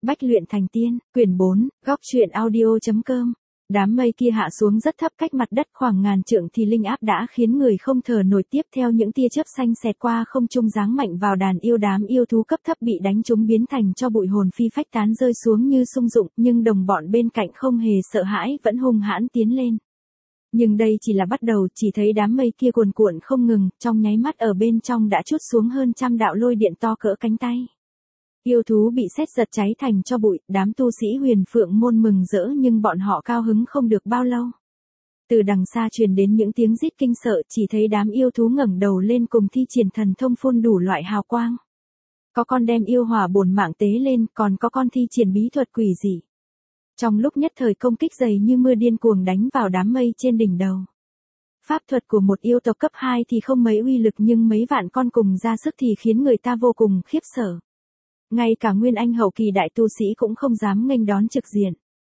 Bách luyện thành tiên, quyển 4, góc truyện audio.com. Đám mây kia hạ xuống rất thấp cách mặt đất khoảng ngàn trượng thì linh áp đã khiến người không thở nổi, tiếp theo những tia chớp xanh xẹt qua không trung giáng mạnh vào đám yêu thú cấp thấp bị đánh trúng biến thành cho bụi, hồn phi phách tán rơi xuống như sung dụng, nhưng đồng bọn bên cạnh không hề sợ hãi, vẫn hung hãn tiến lên. Nhưng đây chỉ là bắt đầu, chỉ thấy đám mây kia cuồn cuộn không ngừng, trong nháy mắt ở bên trong đã trút xuống hơn trăm đạo lôi điện to cỡ cánh tay. Yêu thú bị sét giật cháy thành cho bụi, đám tu sĩ Huyền Phượng môn mừng rỡ, nhưng bọn họ cao hứng không được bao lâu. Từ đằng xa truyền đến những tiếng rít kinh sợ, chỉ thấy đám yêu thú ngẩng đầu lên cùng thi triển thần thông phun đủ loại hào quang. Có con đem yêu hỏa bổn mạng tế lên, còn có con thi triển bí thuật quỷ dị. Trong lúc nhất thời công kích dày như mưa điên cuồng đánh vào đám mây trên đỉnh đầu. Pháp thuật của một yêu tộc cấp 2 thì không mấy uy lực, nhưng mấy vạn con cùng ra sức thì khiến người ta vô cùng khiếp sợ. Ngay cả Nguyên Anh hậu kỳ đại tu sĩ cũng không dám nghênh đón trực diện.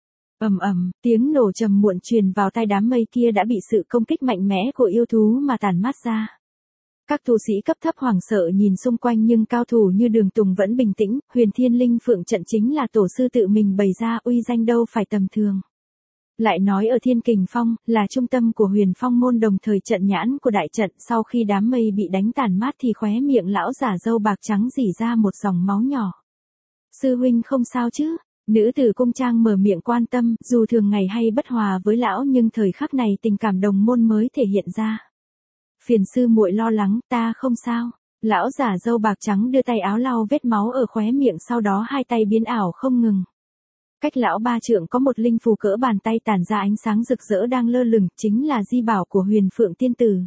Ầm ầm, tiếng nổ trầm muộn truyền vào tai, đám mây kia đã bị sự công kích mạnh mẽ của yêu thú mà tàn mát ra. Các tu sĩ cấp thấp hoảng sợ nhìn xung quanh, nhưng cao thủ như Đường Tùng vẫn bình tĩnh. Huyền Thiên Linh Phượng trận chính là tổ sư tự mình bày ra, uy danh đâu phải tầm thường. Lại nói ở Thiên Kình Phong, là trung tâm của Huyền Phong môn, đồng thời trận nhãn của đại trận. Sau khi đám mây bị đánh tàn mát thì khóe miệng lão giả râu bạc trắng rỉ ra một dòng máu nhỏ. Sư huynh không sao chứ? Nữ tử cung trang mở miệng quan tâm, dù thường ngày hay bất hòa với lão nhưng thời khắc này tình cảm đồng môn mới thể hiện ra. Phiền sư muội lo lắng, ta không sao. Lão giả râu bạc trắng đưa tay áo lau vết máu ở khóe miệng, sau đó hai tay biến ảo không ngừng. Cách lão 3 trượng có một linh phù cỡ bàn tay tản ra ánh sáng rực rỡ đang lơ lửng, chính là di bảo của Huyền Phượng tiên tử.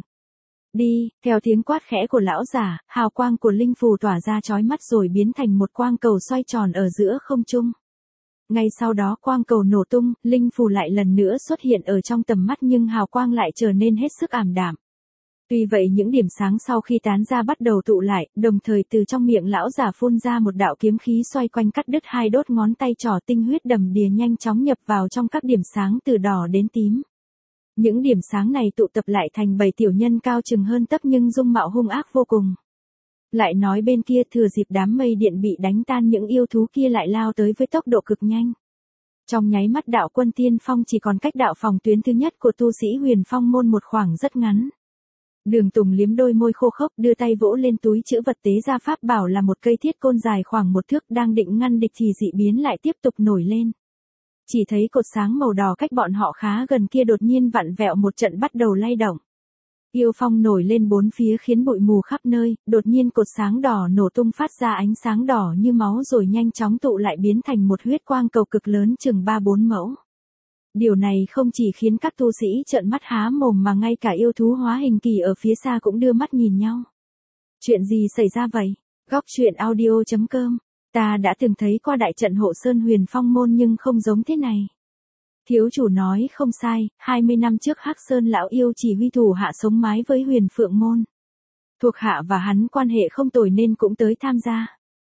Đi, theo tiếng quát khẽ của lão giả, hào quang của linh phù tỏa ra chói mắt rồi biến thành một quang cầu xoay tròn ở giữa không trung. Ngay sau đó quang cầu nổ tung, linh phù lại lần nữa xuất hiện ở trong tầm mắt, nhưng hào quang lại trở nên hết sức ảm đạm. Tuy vậy những điểm sáng sau khi tán ra bắt đầu tụ lại, đồng thời từ trong miệng lão giả phun ra một đạo kiếm khí xoay quanh cắt đứt hai đốt ngón tay trỏ, tinh huyết đầm đìa nhanh chóng nhập vào trong các điểm sáng từ đỏ đến tím. Những điểm sáng này tụ tập lại thành 7 tiểu nhân cao chừng hơn tấc nhưng dung mạo hung ác vô cùng. Lại nói bên kia, thừa dịp đám mây điện bị đánh tan, những yêu thú kia lại lao tới với tốc độ cực nhanh. Trong nháy mắt đạo quân tiên phong chỉ còn cách đạo phòng tuyến thứ nhất của tu sĩ Huyền Phong môn một khoảng rất ngắn. Đường Tùng liếm đôi môi khô khốc, đưa tay vỗ lên túi trữ vật tế ra pháp bảo là một cây thiết côn dài khoảng 1 thước, đang định ngăn địch thì dị biến lại tiếp tục nổi lên. Chỉ thấy cột sáng màu đỏ cách bọn họ khá gần kia đột nhiên vặn vẹo một trận, bắt đầu lay động. Yêu phong nổi lên bốn phía khiến bụi mù khắp nơi, đột nhiên cột sáng đỏ nổ tung phát ra ánh sáng đỏ như máu rồi nhanh chóng tụ lại biến thành một huyết quang cầu cực lớn chừng 3-4 mẫu. Điều này không chỉ khiến các tu sĩ trợn mắt há mồm mà ngay cả yêu thú hóa hình kỳ ở phía xa cũng đưa mắt nhìn nhau. Chuyện gì xảy ra vậy? Góc truyện audio.com. Ta đã từng thấy qua đại trận hộ sơn Huyền Phong môn nhưng không giống thế này. Thiếu chủ nói không sai, 20 năm trước Hắc Sơn lão yêu chỉ huy thủ hạ sống mái với Huyền Phượng môn. Thuộc hạ và hắn quan hệ không tồi nên cũng tới tham gia.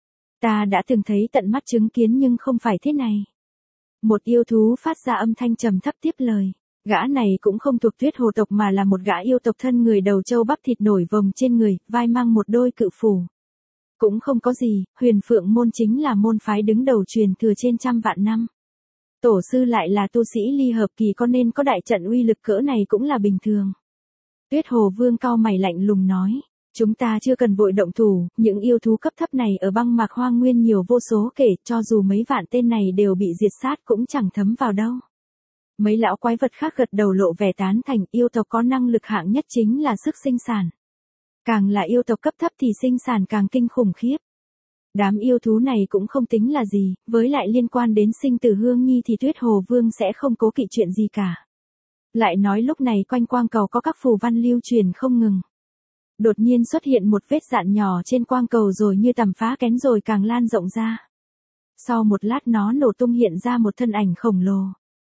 Ta đã từng thấy tận mắt chứng kiến nhưng không phải thế này. Một yêu thú phát ra âm thanh trầm thấp tiếp lời. Gã này cũng không thuộc Tuyết Hồ tộc mà là một gã yêu tộc thân người, đầu trâu bắp thịt nổi vòng trên người, vai mang một đôi cự phủ. Cũng không có gì, Huyền Phượng môn chính là môn phái đứng đầu truyền thừa trên trăm vạn năm. Tổ sư lại là tu sĩ ly hợp kỳ, có nên có đại trận uy lực cỡ này cũng là bình thường. Tuyết Hồ Vương cau mày lạnh lùng nói. Chúng ta chưa cần vội động thủ, những yêu thú cấp thấp này ở băng mạc hoang nguyên nhiều vô số kể, cho dù mấy vạn tên này đều bị diệt sát cũng chẳng thấm vào đâu. Mấy lão quái vật khác gật đầu lộ vẻ tán thành, yêu tộc có năng lực hạng nhất chính là sức sinh sản. Càng là yêu tộc cấp thấp thì sinh sản càng kinh khủng khiếp. Đám yêu thú này cũng không tính là gì, với lại liên quan đến sinh tử Hương Nhi thì Tuyết Hồ Vương sẽ không cố kỵ chuyện gì cả. Lại nói lúc này quanh quang cầu có các phù văn lưu truyền không ngừng. Đột nhiên xuất hiện một vết dạn nhỏ trên quang cầu rồi như tầm phá kén rồi càng lan rộng ra. Sau một lát nó nổ tung hiện ra một thân ảnh khổng lồ.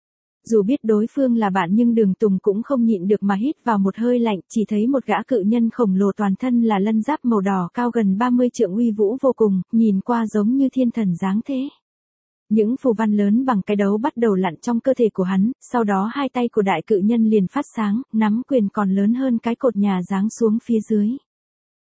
Dù biết đối phương là bạn nhưng Đường Tùng cũng không nhịn được mà hít vào một hơi lạnh, chỉ thấy một gã cự nhân khổng lồ toàn thân là lân giáp màu đỏ cao gần 30 trượng, uy vũ vô cùng, nhìn qua giống như thiên thần dáng thế. Những phù văn lớn bằng cái đấu bắt đầu lặn trong cơ thể của hắn, sau đó hai tay của đại cự nhân liền phát sáng, nắm quyền còn lớn hơn cái cột nhà giáng xuống phía dưới.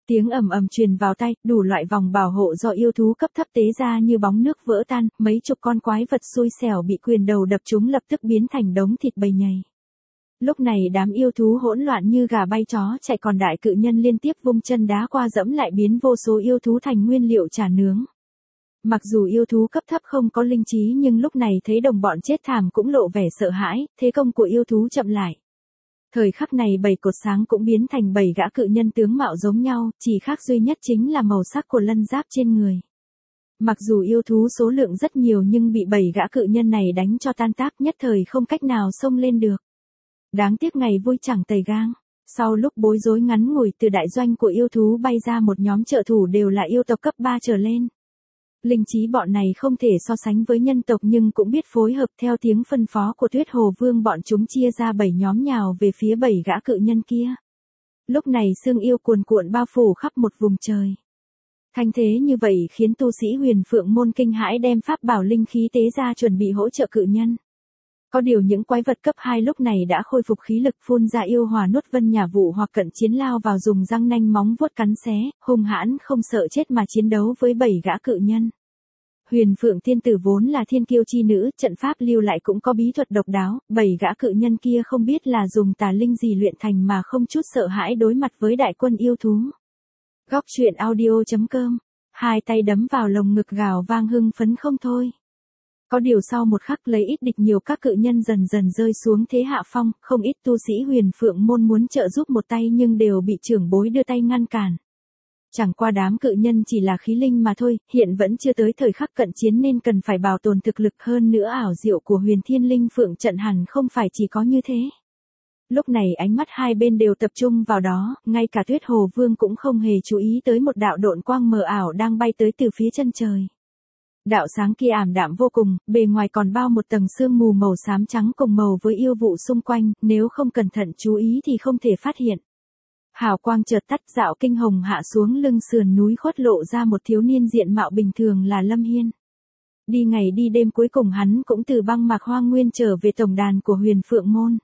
Tiếng ầm ầm truyền vào tai, đủ loại vòng bảo hộ do yêu thú cấp thấp tế ra như bóng nước vỡ tan, mấy chục con quái vật xui xẻo bị quyền đầu đập chúng lập tức biến thành đống thịt bầy nhầy. Lúc này đám yêu thú hỗn loạn như gà bay chó chạy, còn đại cự nhân liên tiếp vung chân đá qua dẫm lại biến vô số yêu thú thành nguyên liệu chả nướng. Mặc dù yêu thú cấp thấp không có linh trí nhưng lúc này thấy đồng bọn chết thảm cũng lộ vẻ sợ hãi, thế công của yêu thú chậm lại. Thời khắc này 7 cột sáng cũng biến thành 7 gã cự nhân tướng mạo giống nhau, chỉ khác duy nhất chính là màu sắc của lân giáp trên người. Mặc dù yêu thú số lượng rất nhiều nhưng bị 7 gã cự nhân này đánh cho tan tác, nhất thời không cách nào xông lên được. Đáng tiếc ngày vui chẳng tày gang. Sau lúc bối rối ngắn ngủi, từ đại doanh của yêu thú bay ra một nhóm trợ thủ đều là yêu tộc cấp 3 trở lên. Linh trí bọn này không thể so sánh với nhân tộc nhưng cũng biết phối hợp, theo tiếng phân phó của Tuyết Hồ Vương bọn chúng chia ra 7 nhóm nhào về phía 7 gã cự nhân kia. Lúc này sương yêu cuồn cuộn bao phủ khắp một vùng trời. Thanh thế như vậy khiến tu sĩ Huyền Phượng môn kinh hãi, đem pháp bảo linh khí tế ra chuẩn bị hỗ trợ cự nhân. Có điều những quái vật cấp 2 lúc này đã khôi phục khí lực, phun ra yêu hỏa nuốt vân nhà vụ hoặc cận chiến lao vào dùng răng nanh móng vuốt cắn xé, hung hãn không sợ chết mà chiến đấu với 7 gã cự nhân. Huyền Phượng tiên tử vốn là thiên kiêu chi nữ, trận pháp lưu lại cũng có bí thuật độc đáo, 7 gã cự nhân kia không biết là dùng tà linh gì luyện thành mà không chút sợ hãi đối mặt với đại quân yêu thú. Góc truyện audio.com, hai tay đấm vào lồng ngực gào vang hưng phấn không thôi. Có điều sau một khắc lấy ít địch nhiều, các cự nhân dần dần rơi xuống thế hạ phong, không ít tu sĩ Huyền Phượng môn muốn trợ giúp một tay nhưng đều bị trưởng bối đưa tay ngăn cản. Chẳng qua đám cự nhân chỉ là khí linh mà thôi, hiện vẫn chưa tới thời khắc cận chiến nên cần phải bảo tồn thực lực, hơn nữa ảo diệu của Huyền Thiên Linh Phượng trận hẳn không phải chỉ có như thế. Lúc này ánh mắt hai bên đều tập trung vào đó, ngay cả Tuyết Hồ Vương cũng không hề chú ý tới một đạo độn quang mờ ảo đang bay tới từ phía chân trời. Đạo sáng kia ảm đạm vô cùng, bề ngoài còn bao một tầng sương mù màu xám trắng cùng màu với yêu vụ xung quanh, nếu không cẩn thận chú ý thì không thể phát hiện. Hào quang chợt tắt, dạo kinh hồng hạ xuống lưng sườn núi khuất lộ ra một thiếu niên diện mạo bình thường là Lâm Hiên. Đi ngày đi đêm cuối cùng hắn cũng từ băng mạc hoang nguyên trở về tổng đàn của Huyền Phượng môn.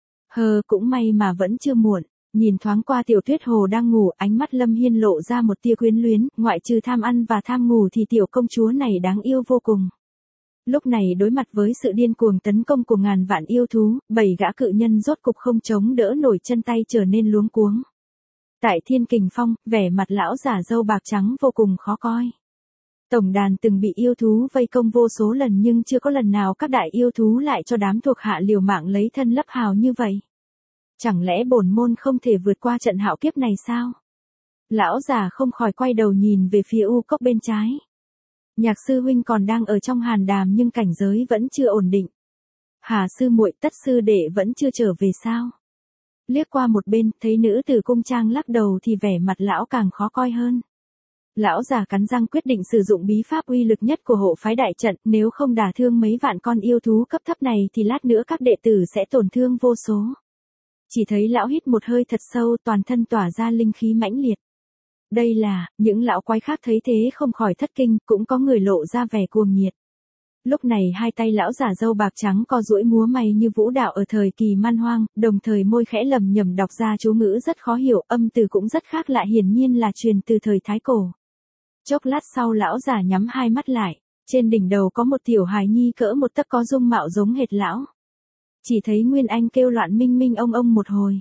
Cũng may mà vẫn chưa muộn. Nhìn thoáng qua Tiểu Tuyết Hồ đang ngủ, ánh mắt Lâm Hiên lộ ra một tia quyến luyến, ngoại trừ tham ăn và tham ngủ thì tiểu công chúa này đáng yêu vô cùng. Lúc này đối mặt với sự điên cuồng tấn công của ngàn vạn yêu thú, 7 gã cự nhân rốt cục không chống đỡ nổi, chân tay trở nên luống cuống. Tại Thiên Kình Phong, vẻ mặt lão giả râu bạc trắng vô cùng khó coi. Tổng đàn từng bị yêu thú vây công vô số lần nhưng chưa có lần nào các đại yêu thú lại cho đám thuộc hạ liều mạng lấy thân lấp hào như vậy. Chẳng lẽ bổn môn không thể vượt qua trận hạo kiếp này sao? Lão già không khỏi quay đầu nhìn về phía u cốc bên trái. Nhạc sư huynh còn đang ở trong hàn đàm nhưng cảnh giới vẫn chưa ổn định. Hà sư muội, Tất sư đệ vẫn chưa trở về sao? Liếc qua một bên, thấy nữ tử cung trang lắc đầu thì vẻ mặt lão càng khó coi hơn. Lão già cắn răng quyết định sử dụng bí pháp uy lực nhất của hộ phái đại trận, nếu không đả thương mấy vạn con yêu thú cấp thấp này thì lát nữa các đệ tử sẽ tổn thương vô số. Chỉ thấy lão hít một hơi thật sâu, toàn thân tỏa ra linh khí mãnh liệt. Đây là, những lão quái khác thấy thế không khỏi thất kinh, cũng có người lộ ra vẻ cuồng nhiệt. Lúc này hai tay lão giả râu bạc trắng co duỗi múa may như vũ đạo ở thời kỳ man hoang, đồng thời môi khẽ lầm nhầm đọc ra chú ngữ rất khó hiểu, âm từ cũng rất khác lạ, hiển nhiên là truyền từ thời Thái Cổ. Chốc lát sau lão giả nhắm hai mắt lại, trên đỉnh đầu có một tiểu hài nhi cỡ một tấc có dung mạo giống hệt lão. Chỉ thấy Nguyên Anh kêu loạn minh minh ông một hồi.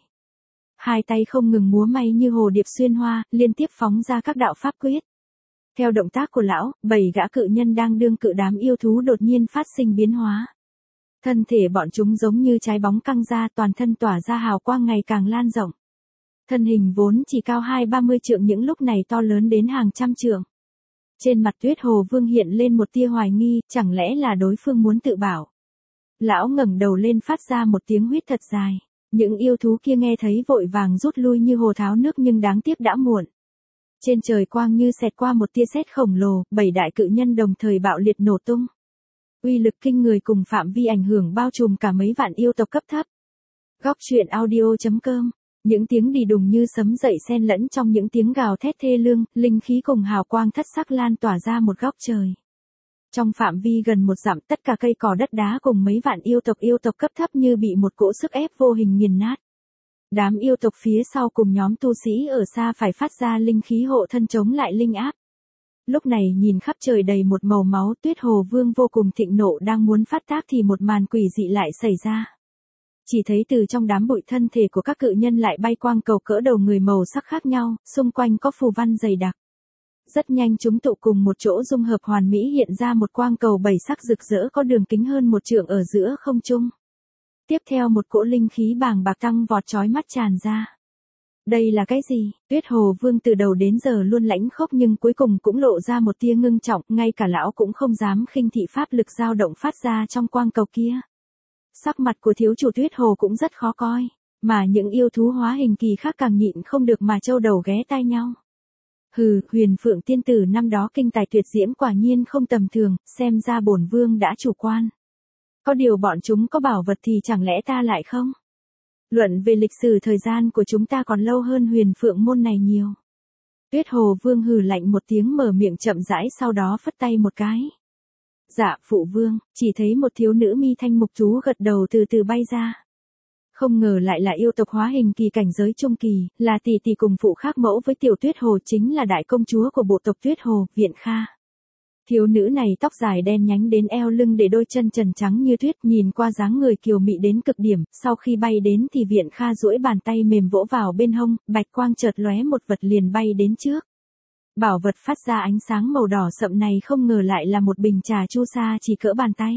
Hai tay không ngừng múa may như hồ điệp xuyên hoa, liên tiếp phóng ra các đạo pháp quyết. Theo động tác của lão, 7 gã cự nhân đang đương cự đám yêu thú đột nhiên phát sinh biến hóa. Thân thể bọn chúng giống như trái bóng căng ra, toàn thân tỏa ra hào quang ngày càng lan rộng. Thân hình vốn chỉ cao 20-30 trượng những lúc này to lớn đến hàng trăm trượng. Trên mặt Tuyết Hồ Vương hiện lên một tia hoài nghi, chẳng lẽ là đối phương muốn tự bảo. Lão ngẩng đầu lên phát ra một tiếng huýt thật dài. Những yêu thú kia nghe thấy vội vàng rút lui như hồ tháo nước nhưng đáng tiếc đã muộn. Trên trời quang như xẹt qua một tia sét khổng lồ, 7 đại cự nhân đồng thời bạo liệt nổ tung. Uy lực kinh người cùng phạm vi ảnh hưởng bao trùm cả mấy vạn yêu tộc cấp thấp. Góc truyện audio.com. Những tiếng đì đùng như sấm dậy xen lẫn trong những tiếng gào thét thê lương, linh khí cùng hào quang thất sắc lan tỏa ra một góc trời. Trong phạm vi gần một dặm, tất cả cây cỏ đất đá cùng mấy vạn yêu tộc cấp thấp như bị một cỗ sức ép vô hình nghiền nát. Đám yêu tộc phía sau cùng nhóm tu sĩ ở xa phải phát ra linh khí hộ thân chống lại linh áp. Lúc này nhìn khắp trời đầy một màu máu, Tuyết Hồ Vương vô cùng thịnh nộ đang muốn phát tác thì một màn quỷ dị lại xảy ra. Chỉ thấy từ trong đám bụi thân thể của các cự nhân lại bay quang cầu cỡ đầu người màu sắc khác nhau, xung quanh có phù văn dày đặc. Rất nhanh chúng tụ cùng một chỗ dung hợp hoàn mỹ hiện ra một quang cầu bảy sắc rực rỡ có đường kính hơn 1 trượng ở giữa không trung. Tiếp theo một cỗ linh khí bàng bạc tăng vọt chói mắt tràn ra. Đây là cái gì? Tuyết Hồ Vương từ đầu đến giờ luôn lãnh khốc nhưng cuối cùng cũng lộ ra một tia ngưng trọng, ngay cả lão cũng không dám khinh thị pháp lực dao động phát ra trong quang cầu kia. Sắc mặt của thiếu chủ Tuyết Hồ cũng rất khó coi, mà những yêu thú hóa hình kỳ khác càng nhịn không được mà trâu đầu ghé tai nhau. Hừ, Huyền Phượng tiên tử năm đó kinh tài tuyệt diễm quả nhiên không tầm thường, xem ra bổn vương đã chủ quan. Có điều bọn chúng có bảo vật thì chẳng lẽ ta lại không? Luận về lịch sử thời gian của chúng ta còn lâu hơn Huyền Phượng môn này nhiều. Tuyết Hồ Vương hừ lạnh một tiếng mở miệng chậm rãi sau đó phất tay một cái. Dạ, phụ vương, chỉ thấy một thiếu nữ mi thanh mục tú gật đầu từ từ bay ra. Không ngờ lại là yêu tộc hóa hình kỳ cảnh giới trung kỳ, là tỷ tỷ cùng phụ khác mẫu với tiểu Tuyết Hồ, chính là đại công chúa của bộ tộc Tuyết Hồ, Viện Kha. Thiếu nữ này tóc dài đen nhánh đến eo lưng để đôi chân trần trắng như tuyết, nhìn qua dáng người kiều mị đến cực điểm, sau khi bay đến thì Viện Kha duỗi bàn tay mềm vỗ vào bên hông, bạch quang chợt lóe một vật liền bay đến trước. Bảo vật phát ra ánh sáng màu đỏ sậm này không ngờ lại là một bình trà chu sa chỉ cỡ bàn tay.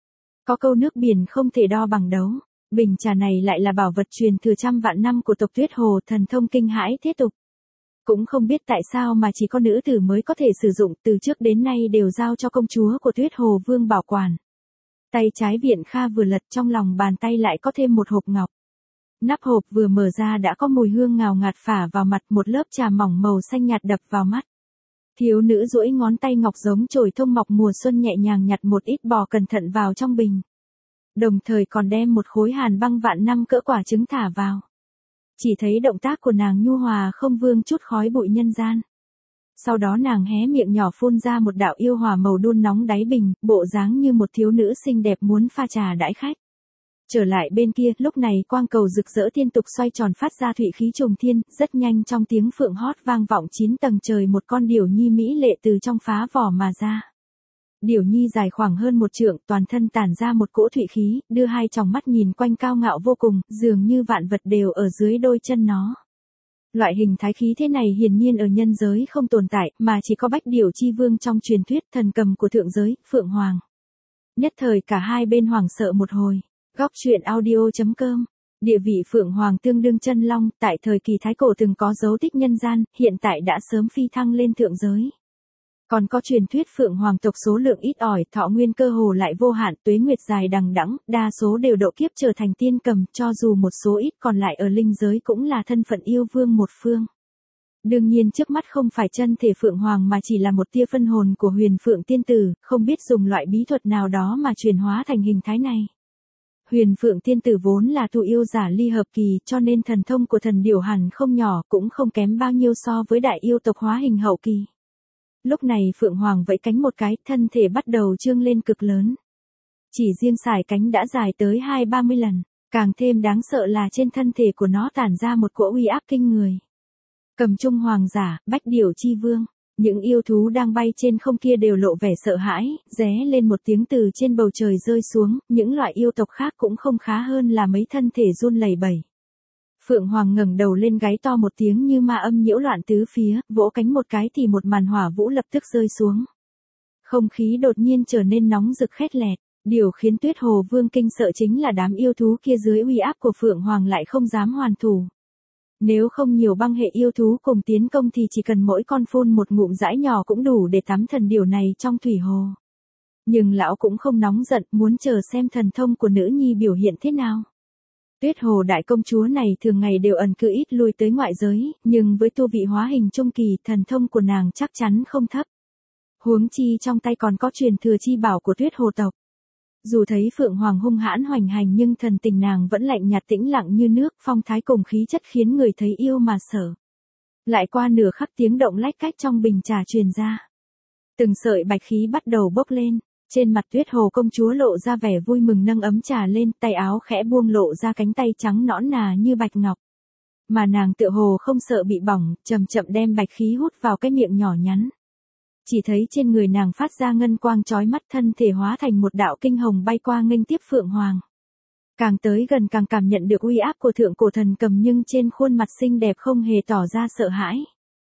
Có câu nước biển không thể đo bằng đấu, bình trà này lại là bảo vật truyền thừa trăm vạn năm của tộc Tuyết Hồ, thần thông kinh hãi thế tục. Cũng không biết tại sao mà chỉ có nữ tử mới có thể sử dụng, từ trước đến nay đều giao cho công chúa của Tuyết Hồ Vương bảo quản. Tay trái Viện Kha vừa lật, trong lòng bàn tay lại có thêm một hộp ngọc. Nắp hộp vừa mở ra đã có mùi hương ngào ngạt phả vào mặt, một lớp trà mỏng màu xanh nhạt đập vào mắt. Thiếu nữ duỗi ngón tay ngọc giống chổi thông mọc mùa xuân nhẹ nhàng nhặt một ít bò cẩn thận vào trong bình. Đồng thời còn đem một khối hàn băng vạn năm cỡ quả trứng thả vào. Chỉ thấy động tác của nàng nhu hòa không vương chút khói bụi nhân gian. Sau đó nàng hé miệng nhỏ phun ra một đạo yêu hỏa màu đun nóng đáy bình, bộ dáng như một thiếu nữ xinh đẹp muốn pha trà đãi khách. Trở lại bên kia, lúc này quang cầu rực rỡ liên tục xoay tròn phát ra thủy khí trùng thiên, rất nhanh trong tiếng phượng hót vang vọng 9 tầng trời, một con điểu nhi mỹ lệ từ trong phá vỏ mà ra. Điểu nhi dài khoảng hơn 1 trượng, toàn thân tản ra một cỗ thủy khí, đưa hai tròng mắt nhìn quanh cao ngạo vô cùng, dường như vạn vật đều ở dưới đôi chân nó. Loại hình thái khí thế này hiển nhiên ở nhân giới không tồn tại, mà chỉ có Bách Điểu Chi Vương trong truyền thuyết, thần cầm của thượng giới, Phượng Hoàng. Nhất thời cả hai bên hoảng sợ một hồi. Góc truyện audio.com. Địa vị Phượng Hoàng tương đương chân long, tại thời kỳ Thái Cổ từng có dấu tích nhân gian, hiện tại đã sớm phi thăng lên thượng giới. Còn có truyền thuyết Phượng Hoàng tộc số lượng ít ỏi, thọ nguyên cơ hồ lại vô hạn, tuế nguyệt dài đằng đẵng, đa số đều độ kiếp trở thành tiên cầm, cho dù một số ít còn lại ở linh giới cũng là thân phận yêu vương một phương. Đương nhiên trước mắt không phải chân thể Phượng Hoàng mà chỉ là một tia phân hồn của Huyền Phượng tiên tử, không biết dùng loại bí thuật nào đó mà chuyển hóa thành hình thái này. Huyền Phượng tiên tử vốn là tu yêu giả ly hợp kỳ, cho nên thần thông của thần điểu hẳn không nhỏ, cũng không kém bao nhiêu so với đại yêu tộc hóa hình hậu kỳ. Lúc này Phượng Hoàng vẫy cánh một cái, thân thể bắt đầu trương lên cực lớn. Chỉ riêng sải cánh đã dài tới 20-30 lần, càng thêm đáng sợ là trên thân thể của nó tản ra một cỗ uy áp kinh người. Cầm trung hoàng giả, Bách Điểu Chi Vương, những yêu thú đang bay trên không kia đều lộ vẻ sợ hãi, ré lên một tiếng từ trên bầu trời rơi xuống, những loại yêu tộc khác cũng không khá hơn là mấy thân thể run lẩy bẩy. Phượng Hoàng ngẩng đầu lên gáy to một tiếng như ma âm nhiễu loạn tứ phía, vỗ cánh một cái thì một màn hỏa vũ lập tức rơi xuống. Không khí đột nhiên trở nên nóng rực khét lẹt, điều khiến Tuyết Hồ Vương kinh sợ chính là đám yêu thú kia dưới uy áp của Phượng Hoàng lại không dám hoàn thủ. Nếu không nhiều băng hệ yêu thú cùng tiến công thì chỉ cần mỗi con phun một ngụm dãi nhỏ cũng đủ để tắm thần điểu này trong thủy hồ. Nhưng lão cũng không nóng giận, muốn chờ xem thần thông của nữ nhi biểu hiện thế nào. Tuyết Hồ đại công chúa này thường ngày đều ẩn cư ít lui tới ngoại giới, nhưng với tu vị hóa hình trung kỳ, thần thông của nàng chắc chắn không thấp. Huống chi trong tay còn có truyền thừa chi bảo của Tuyết Hồ tộc. Dù thấy Phượng Hoàng hung hãn hoành hành nhưng thần tình nàng vẫn lạnh nhạt tĩnh lặng như nước, phong thái cùng khí chất khiến người thấy yêu mà sợ. Lại qua nửa khắc tiếng động lách cách trong bình trà truyền ra. Từng sợi bạch khí bắt đầu bốc lên, trên mặt Tuyết Hồ công chúa lộ ra vẻ vui mừng nâng ấm trà lên, tay áo khẽ buông lộ ra cánh tay trắng nõn nà như bạch ngọc. Mà nàng tựa hồ không sợ bị bỏng, chậm chậm đem bạch khí hút vào cái miệng nhỏ nhắn. Chỉ thấy trên người nàng phát ra ngân quang chói mắt, thân thể hóa thành một đạo kinh hồng bay qua nghênh tiếp Phượng Hoàng. Càng tới gần càng cảm nhận được uy áp của thượng cổ thần cầm, nhưng trên khuôn mặt xinh đẹp không hề tỏ ra sợ hãi.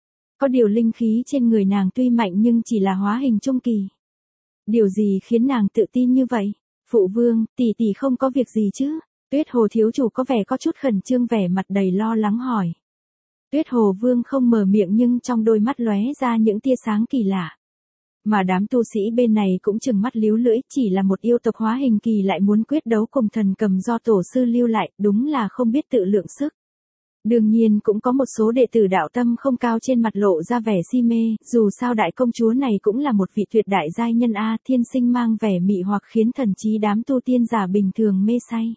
Có điều linh khí trên người nàng tuy mạnh nhưng chỉ là hóa hình trung kỳ. Điều gì khiến nàng tự tin như vậy? Phụ vương, tỷ tỷ không có việc gì chứ? Tuyết Hồ thiếu chủ có vẻ có chút khẩn trương, vẻ mặt đầy lo lắng hỏi. Tuyết Hồ vương không mở miệng nhưng trong đôi mắt lóe ra những tia sáng kỳ lạ. Mà đám tu sĩ bên này cũng trừng mắt líu lưỡi, chỉ là một yêu tộc hóa hình kỳ lại muốn quyết đấu cùng thần cầm do tổ sư lưu lại, đúng là không biết tự lượng sức. Đương nhiên cũng có một số đệ tử đạo tâm không cao trên mặt lộ ra vẻ si mê, dù sao đại công chúa này cũng là một vị tuyệt đại giai nhân a, thiên sinh mang vẻ mị hoặc khiến thần trí đám tu tiên giả bình thường mê say.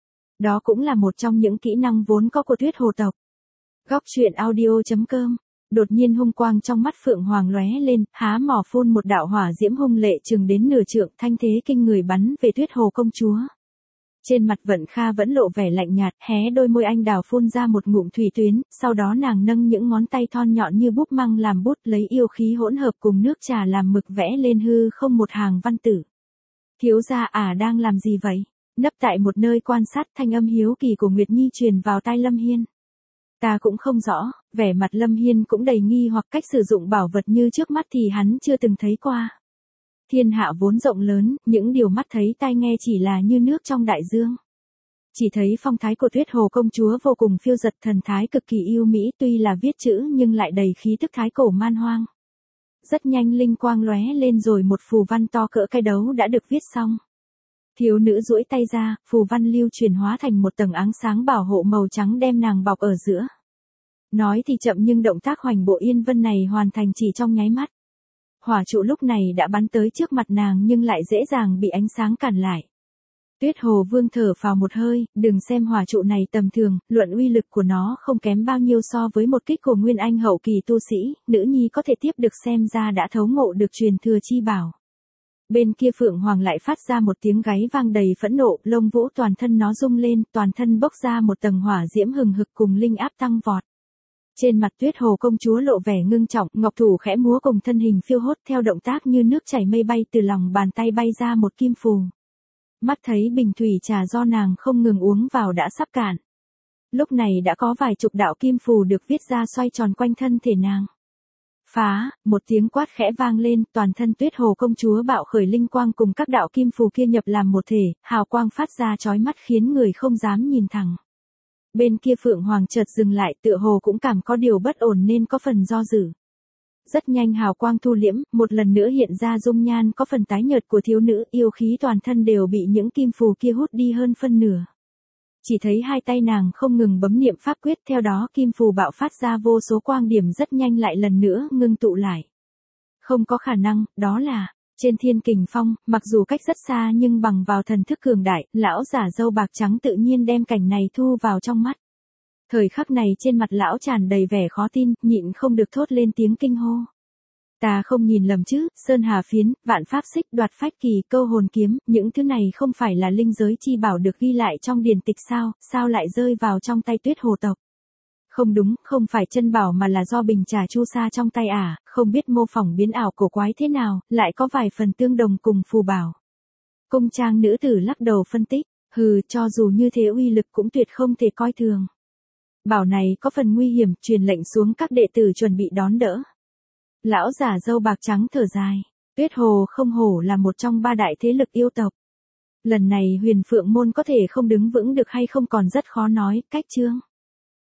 Đó cũng là một trong những kỹ năng vốn có của Tuyết Hồ tộc. Góc truyện audio.com. Đột nhiên hung quang trong mắt Phượng Hoàng lóe lên, há mỏ phun một đạo hỏa diễm hung lệ chừng đến nửa trượng, thanh thế kinh người bắn về Tuyết Hồ công chúa. Trên mặt Vận Kha vẫn lộ vẻ lạnh nhạt, hé đôi môi anh đào phun ra một ngụm thủy tuyến, sau đó nàng nâng những ngón tay thon nhọn như búp măng làm bút, lấy yêu khí hỗn hợp cùng nước trà làm mực vẽ lên hư không một hàng văn tử. Thiếu gia đang làm gì vậy? Nấp tại một nơi quan sát, thanh âm hiếu kỳ của Nguyệt Nhi truyền vào tai Lâm Hiên. Ta cũng không rõ, vẻ mặt Lâm Hiên cũng đầy nghi hoặc, cách sử dụng bảo vật như trước mắt thì hắn chưa từng thấy qua. Thiên hạ vốn rộng lớn, những điều mắt thấy tai nghe chỉ là như nước trong đại dương. Chỉ thấy phong thái của Tuyết Hồ công chúa vô cùng phiêu dật, thần thái cực kỳ yêu mỹ, tuy là viết chữ nhưng lại đầy khí tức thái cổ man hoang. Rất nhanh linh quang lóe lên rồi một phù văn to cỡ cái đấu đã được viết xong. Thiếu nữ duỗi tay ra, phù văn lưu chuyển hóa thành một tầng ánh sáng bảo hộ màu trắng đem nàng bọc ở giữa. Nói thì chậm nhưng động tác hoành bộ yên vân này hoàn thành chỉ trong nháy mắt. Hỏa trụ lúc này đã bắn tới trước mặt nàng nhưng lại dễ dàng bị ánh sáng cản lại. Tuyết Hồ vương thở phào một hơi, đừng xem hỏa trụ này tầm thường, luận uy lực của nó không kém bao nhiêu so với một kích của Nguyên Anh hậu kỳ tu sĩ, nữ nhi có thể tiếp được xem ra đã thấu ngộ được truyền thừa chi bảo. Bên kia Phượng Hoàng lại phát ra một tiếng gáy vang đầy phẫn nộ, lông vũ toàn thân nó rung lên, toàn thân bốc ra một tầng hỏa diễm hừng hực cùng linh áp tăng vọt. Trên mặt Tuyết Hồ công chúa lộ vẻ ngưng trọng, ngọc thủ khẽ múa cùng thân hình phiêu hốt theo động tác như nước chảy mây bay, từ lòng bàn tay bay ra một kim phù. Mắt thấy bình thủy trà do nàng không ngừng uống vào đã sắp cạn. Lúc này đã có vài chục đạo kim phù được viết ra xoay tròn quanh thân thể nàng. Phá, một tiếng quát khẽ vang lên, toàn thân Tuyết Hồ công chúa bạo khởi linh quang cùng các đạo kim phù kia nhập làm một thể, hào quang phát ra chói mắt khiến người không dám nhìn thẳng. Bên kia Phượng Hoàng chợt dừng lại, tựa hồ cũng cảm có điều bất ổn nên có phần do dự. Rất nhanh hào quang thu liễm, một lần nữa hiện ra dung nhan có phần tái nhợt của thiếu nữ, yêu khí toàn thân đều bị những kim phù kia hút đi hơn phân nửa. Chỉ thấy hai tay nàng không ngừng bấm niệm pháp quyết, theo đó kim phù bạo phát ra vô số quang điểm rất nhanh lại lần nữa ngưng tụ lại. Không có khả năng, đó là, trên Thiên Kình Phong, mặc dù cách rất xa nhưng bằng vào thần thức cường đại, lão giả râu bạc trắng tự nhiên đem cảnh này thu vào trong mắt. Thời khắc này trên mặt lão tràn đầy vẻ khó tin, nhịn không được thốt lên tiếng kinh hô. Ta không nhìn lầm chứ, Sơn Hà Phiến, Vạn Pháp Xích, Đoạt Phách Kỳ, Câu Hồn Kiếm, những thứ này không phải là linh giới chi bảo được ghi lại trong điển tịch sao lại rơi vào trong tay Tuyết Hồ tộc? Không đúng, không phải chân bảo mà là do bình trà chu sa trong tay không biết mô phỏng biến ảo cổ quái thế nào, lại có vài phần tương đồng cùng phù bảo. Cung trang nữ tử lắc đầu phân tích, cho dù như thế uy lực cũng tuyệt không thể coi thường. Bảo này có phần nguy hiểm, truyền lệnh xuống các đệ tử chuẩn bị đón đỡ. Lão giả râu bạc trắng thở dài, Tuyết Hồ không hổ là một trong ba đại thế lực yêu tộc. Lần này Huyền Phượng môn có thể không đứng vững được hay không còn rất khó nói, cách chương.